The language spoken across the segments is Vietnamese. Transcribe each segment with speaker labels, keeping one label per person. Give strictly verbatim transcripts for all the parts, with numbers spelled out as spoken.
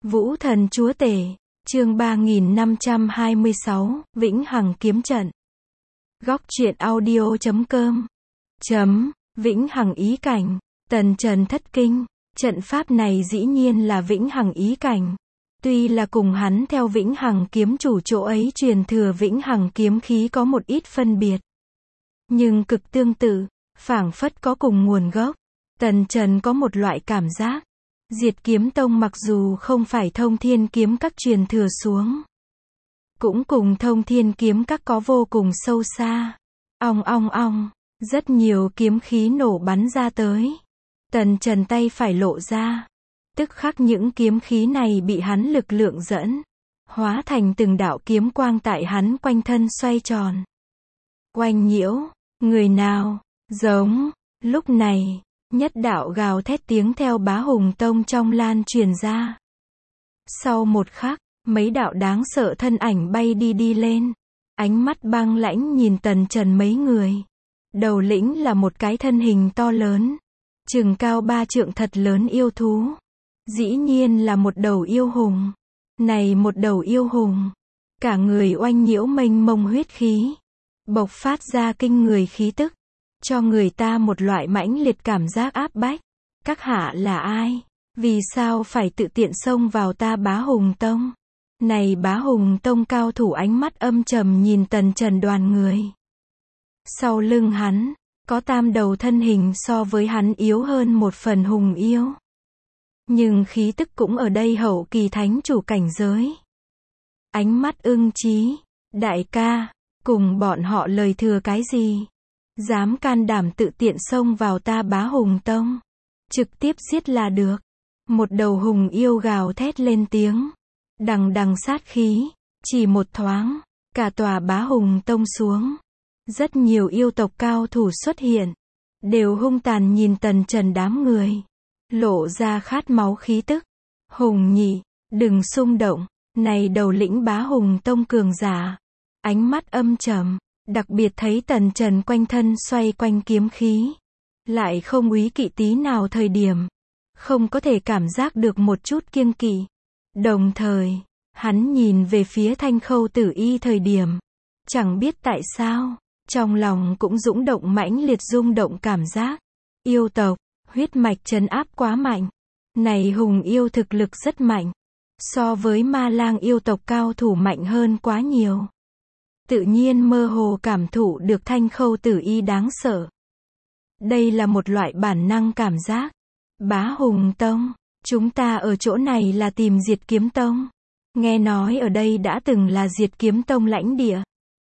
Speaker 1: Vũ thần chúa tể, chương ba nghìn năm trăm hai mươi sáu, Vĩnh Hằng kiếm trận. Góc truyện audio chấm com. Chấm, Vĩnh Hằng ý cảnh, tần trần thất kinh, trận pháp này dĩ nhiên là Vĩnh Hằng ý cảnh. Tuy là cùng hắn theo Vĩnh Hằng kiếm chủ chỗ ấy truyền thừa Vĩnh Hằng kiếm khí có một ít phân biệt, nhưng cực tương tự, phảng phất có cùng nguồn gốc. Tần Trần có một loại cảm giác, Diệt Kiếm Tông mặc dù không phải Thông Thiên kiếm các truyền thừa xuống, cũng cùng Thông Thiên kiếm các có vô cùng sâu xa. Ong ong ong, rất nhiều kiếm khí nổ bắn ra tới. Tần Trần tay phải lộ ra, tức khắc những kiếm khí này bị hắn lực lượng dẫn, hóa thành từng đạo kiếm quang tại hắn quanh thân xoay tròn. Oanh nhiễu, người nào, giống, lúc này, nhất đạo gào thét tiếng theo Bá Hùng Tông trong lan truyền ra. Sau một khắc, mấy đạo đáng sợ thân ảnh bay đi đi lên, ánh mắt băng lãnh nhìn Tần Trần mấy người. Đầu lĩnh là một cái thân hình to lớn, chừng cao ba trượng thật lớn yêu thú. Dĩ nhiên là một đầu yêu hùng. Này một đầu yêu hùng, cả người oanh nhiễu mênh mông huyết khí, bộc phát ra kinh người khí tức, cho người ta một loại mãnh liệt cảm giác áp bách. Các hạ là ai? Vì sao phải tự tiện xông vào ta Bá Hùng Tông? Này Bá Hùng Tông cao thủ ánh mắt âm trầm nhìn Tần Trần đoàn người. Sau lưng hắn, có tam đầu thân hình so với hắn yếu hơn một phần hùng yêu, nhưng khí tức cũng ở đây hậu kỳ thánh chủ cảnh giới. Ánh mắt ưng chí, đại ca, cùng bọn họ lời thừa cái gì? Dám can đảm tự tiện xông vào ta Bá Hùng Tông, trực tiếp giết là được. Một đầu hùng yêu gào thét lên tiếng, đằng đằng sát khí, chỉ một thoáng, cả tòa Bá Hùng Tông xuống. Rất nhiều yêu tộc cao thủ xuất hiện, đều hung tàn nhìn Tần Trần đám người, lộ ra khát máu khí tức. Hùng nhị, đừng xung động, này đầu lĩnh Bá Hùng Tông cường giả, ánh mắt âm trầm, đặc biệt thấy Tần Trần quanh thân xoay quanh kiếm khí, lại không úy kỵ tí nào thời điểm, không có thể cảm giác được một chút kiêng kỵ. Đồng thời, hắn nhìn về phía Thanh Khâu Tử Y thời điểm, chẳng biết tại sao, trong lòng cũng dũng động mãnh liệt rung động cảm giác. Yêu tộc, huyết mạch trấn áp quá mạnh. Này hùng yêu thực lực rất mạnh, so với Ma Lang yêu tộc cao thủ mạnh hơn quá nhiều. Tự nhiên mơ hồ cảm thụ được Thanh Khâu Tử Y đáng sợ. Đây là một loại bản năng cảm giác. Bá Hùng Tông, chúng ta ở chỗ này là tìm Diệt Kiếm Tông. Nghe nói ở đây đã từng là Diệt Kiếm Tông lãnh địa.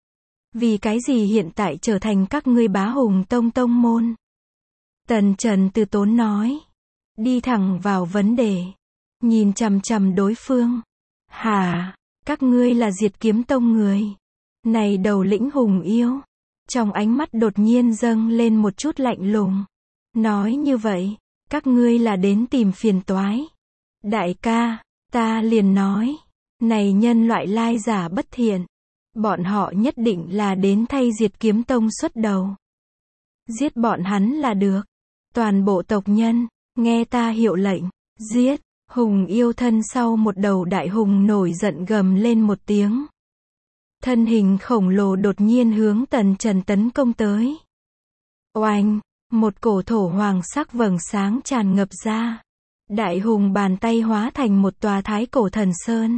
Speaker 1: Vì cái gì hiện tại trở thành các ngươi Bá Hùng Tông tông môn? Tần Trần từ tốn nói, đi thẳng vào vấn đề, nhìn chằm chằm đối phương. Hả, các ngươi là Diệt Kiếm Tông người? Này đầu lĩnh hùng yêu, trong ánh mắt đột nhiên dâng lên một chút lạnh lùng. Nói như vậy, các ngươi là đến tìm phiền toái. Đại ca, ta liền nói, này nhân loại lai giả bất thiện, bọn họ nhất định là đến thay Diệt Kiếm Tông xuất đầu. Giết bọn hắn là được. Toàn bộ tộc nhân, nghe ta hiệu lệnh, giết. Hùng yêu thân sau một đầu đại hùng nổi giận gầm lên một tiếng. Thân hình khổng lồ đột nhiên hướng Tần Trần tấn công tới. Oanh, một cổ thổ hoàng sắc vầng sáng tràn ngập ra. Đại hùng bàn tay hóa thành một tòa thái cổ thần sơn,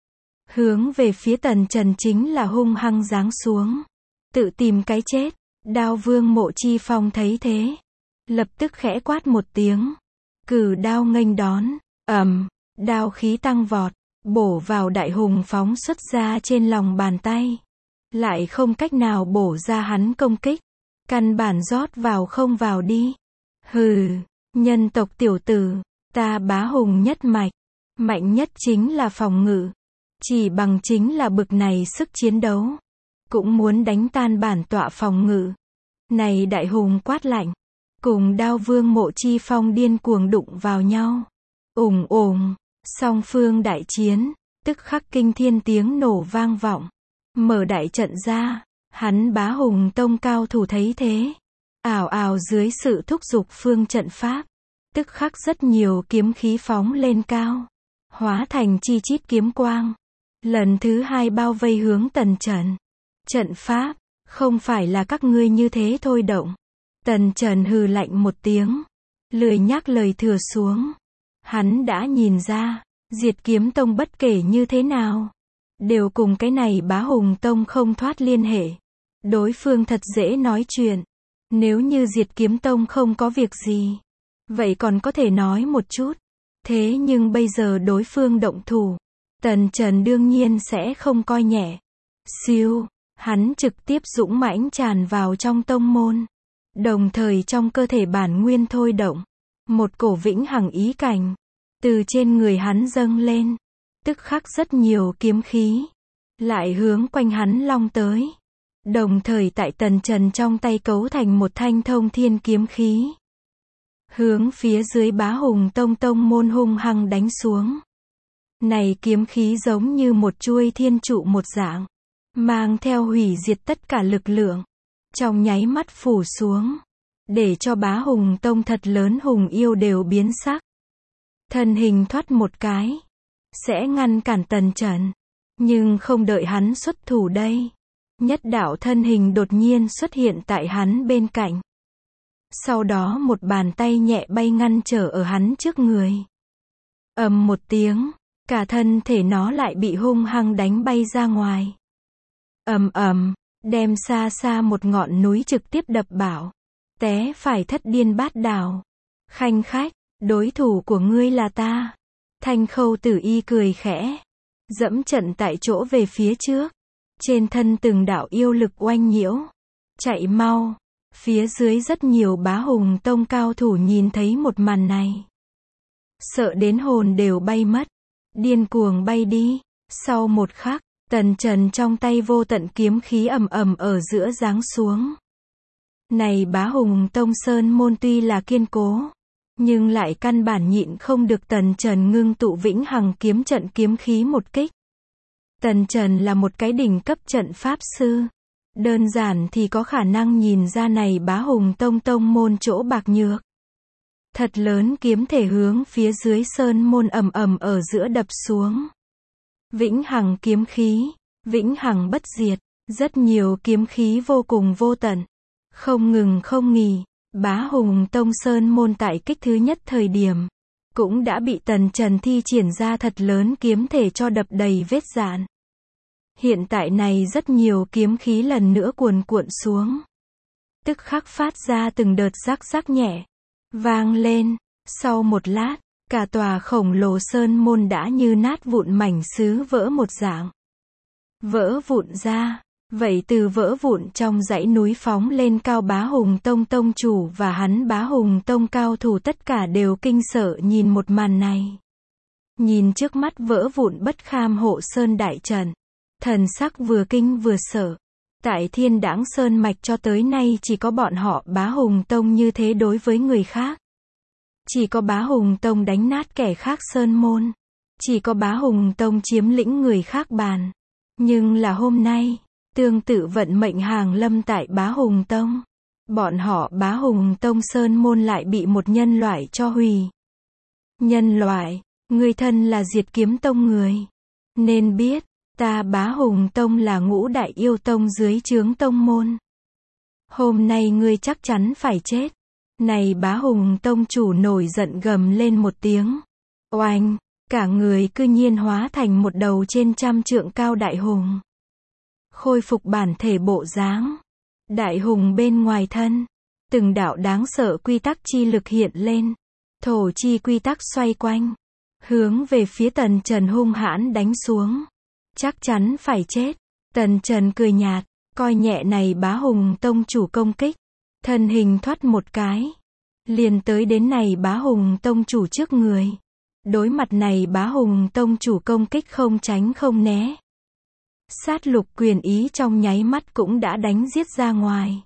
Speaker 1: hướng về phía Tần Trần chính là hung hăng giáng xuống. Tự tìm cái chết. Đao Vương Mộ Chi Phong thấy thế, lập tức khẽ quát một tiếng, cử đao nghênh đón. Ầm, đao khí tăng vọt, bổ vào đại hùng phóng xuất ra trên lòng bàn tay, lại không cách nào bổ ra hắn công kích, căn bản rót vào không vào đi. Hừ, nhân tộc tiểu tử, ta Bá Hùng nhất mạch, mạnh nhất chính là phòng ngự, chỉ bằng chính là bực này sức chiến đấu, cũng muốn đánh tan bản tọa phòng ngự. Này đại hùng quát lạnh, cùng Đao Vương Mộ Chi Phong điên cuồng đụng vào nhau. Ùng ùng, song phương đại chiến, tức khắc kinh thiên tiếng nổ vang vọng. Mở đại trận ra, hắn Bá Hùng Tông cao thủ thấy thế, ào ào dưới sự thúc giục phương trận pháp, tức khắc rất nhiều kiếm khí phóng lên cao. hóa thành chi chít kiếm quang. Lần thứ hai bao vây hướng Tần Trần. Trận pháp, không phải là các ngươi như thế thôi động. Tần Trần hừ lạnh một tiếng, lười nhắc lời thừa xuống. Hắn đã nhìn ra, Diệt Kiếm Tông bất kể như thế nào, đều cùng cái này Bá Hùng Tông không thoát liên hệ. Đối phương thật dễ nói chuyện. Nếu như Diệt Kiếm Tông không có việc gì, vậy còn có thể nói một chút. Thế nhưng bây giờ đối phương động thủ, Tần Trần đương nhiên sẽ không coi nhẹ. Siêu, hắn trực tiếp dũng mãnh tràn vào trong tông môn. Đồng thời trong cơ thể bản nguyên thôi động. Một cổ vĩnh hằng ý cảnh, từ trên người hắn dâng lên. Tức khắc rất nhiều kiếm khí, lại hướng quanh hắn long tới. Đồng thời tại Tần Trần trong tay cấu thành một thanh thông thiên kiếm khí. Hướng phía dưới Bá Hùng Tông tông môn hung hăng đánh xuống. Này kiếm khí giống như một chuôi thiên trụ một dạng, mang theo hủy diệt tất cả lực lượng. Trong nháy mắt phủ xuống, để cho Bá Hùng Tông thật lớn hùng yêu đều biến sắc. Thân hình thoát một cái, sẽ ngăn cản Tần Trần. Nhưng không đợi hắn xuất thủ đây. Nhất đạo thân hình đột nhiên xuất hiện tại hắn bên cạnh. Sau đó một bàn tay nhẹ bay ngăn trở ở hắn trước người. Ầm một tiếng, cả thân thể nó lại bị hung hăng đánh bay ra ngoài. Ầm ầm, đem xa xa một ngọn núi trực tiếp đập bảo. Té phải thất điên bát đảo. Khanh khách, đối thủ của ngươi là ta. Thanh Khâu Tử Y cười khẽ, dẫm trận tại chỗ về phía trước. Trên thân từng đạo yêu lực oanh nhiễu. Chạy mau. Phía dưới rất nhiều Bá Hùng Tông cao thủ nhìn thấy một màn này. Sợ đến hồn đều bay mất. Điên cuồng bay đi. Sau một khắc, Tần Trần trong tay vô tận kiếm khí ầm ầm ở giữa giáng xuống. Này Bá Hùng Tông sơn môn tuy là kiên cố, nhưng lại căn bản nhịn không được Tần Trần ngưng tụ vĩnh hằng kiếm trận kiếm khí một kích. Tần Trần là một cái đỉnh cấp trận pháp sư. Đơn giản thì có khả năng nhìn ra này Bá Hùng Tông tông môn chỗ bạc nhược. Thật lớn kiếm thể hướng phía dưới sơn môn ầm ầm ở giữa đập xuống. Vĩnh hằng kiếm khí, vĩnh hằng bất diệt, rất nhiều kiếm khí vô cùng vô tận, không ngừng không nghỉ. Bá Hùng Tông sơn môn tại kích thứ nhất thời điểm, cũng đã bị Tần Trần thi triển ra thật lớn kiếm thể cho đập đầy vết rạn. Hiện tại này rất nhiều kiếm khí lần nữa cuồn cuộn xuống. Tức khắc phát ra từng đợt rắc rắc nhẹ, vang lên. Sau một lát, cả tòa khổng lồ sơn môn đã như nát vụn mảnh sứ vỡ một dạng. Vỡ vụn ra, vậy từ vỡ vụn trong dãy núi phóng lên cao Bá Hùng Tông tông chủ và hắn Bá Hùng Tông cao thủ tất cả đều kinh sợ nhìn một màn này. Nhìn trước mắt vỡ vụn bất kham hộ sơn đại trận, thần sắc vừa kinh vừa sợ. Tại Thiên Đãng Sơn mạch cho tới nay chỉ có bọn họ Bá Hùng Tông như thế đối với người khác. Chỉ có Bá Hùng Tông đánh nát kẻ khác sơn môn. Chỉ có Bá Hùng Tông chiếm lĩnh người khác bàn. Nhưng là hôm nay, tương tự vận mệnh hàng lâm tại Bá Hùng Tông. Bọn họ Bá Hùng Tông sơn môn lại bị một nhân loại cho hủy. Nhân loại, người thân là Diệt Kiếm Tông người. Nên biết, ta Bá Hùng Tông là ngũ đại yêu tông dưới trướng tông môn. Hôm nay ngươi chắc chắn phải chết. Này Bá Hùng Tông chủ nổi giận gầm lên một tiếng. Oanh, cả người cư nhiên hóa thành một đầu trên trăm trượng cao đại hùng. Khôi phục bản thể bộ dáng. Đại hùng bên ngoài thân, từng đạo đáng sợ quy tắc chi lực hiện lên. Thổ chi quy tắc xoay quanh, hướng về phía Tần Trần hung hãn đánh xuống. Chắc chắn phải chết. Tần Trần cười nhạt, coi nhẹ này Bá Hùng Tông chủ công kích. Thân hình thoát một cái, liền tới đến này Bá Hùng Tông chủ trước người. Đối mặt này Bá Hùng Tông chủ công kích không tránh không né. Sát lục quyền ý trong nháy mắt cũng đã đánh giết ra ngoài.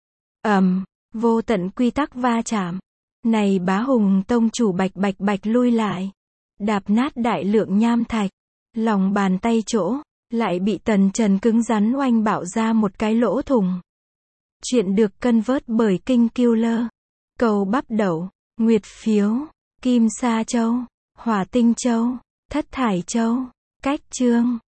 Speaker 1: Ầm, vô tận quy tắc va chạm. Này Bá Hùng Tông chủ bạch bạch bạch lui lại, đạp nát đại lượng nham thạch. Lòng bàn tay chỗ, lại bị Tần Trần cứng rắn oanh bạo ra một cái lỗ thủng. Chuyện được cân vớt bởi Kinh Killer. Cầu bắp đậu, nguyệt phiếu, kim sa châu, hỏa tinh châu. Thất Thải Châu. Cách chương.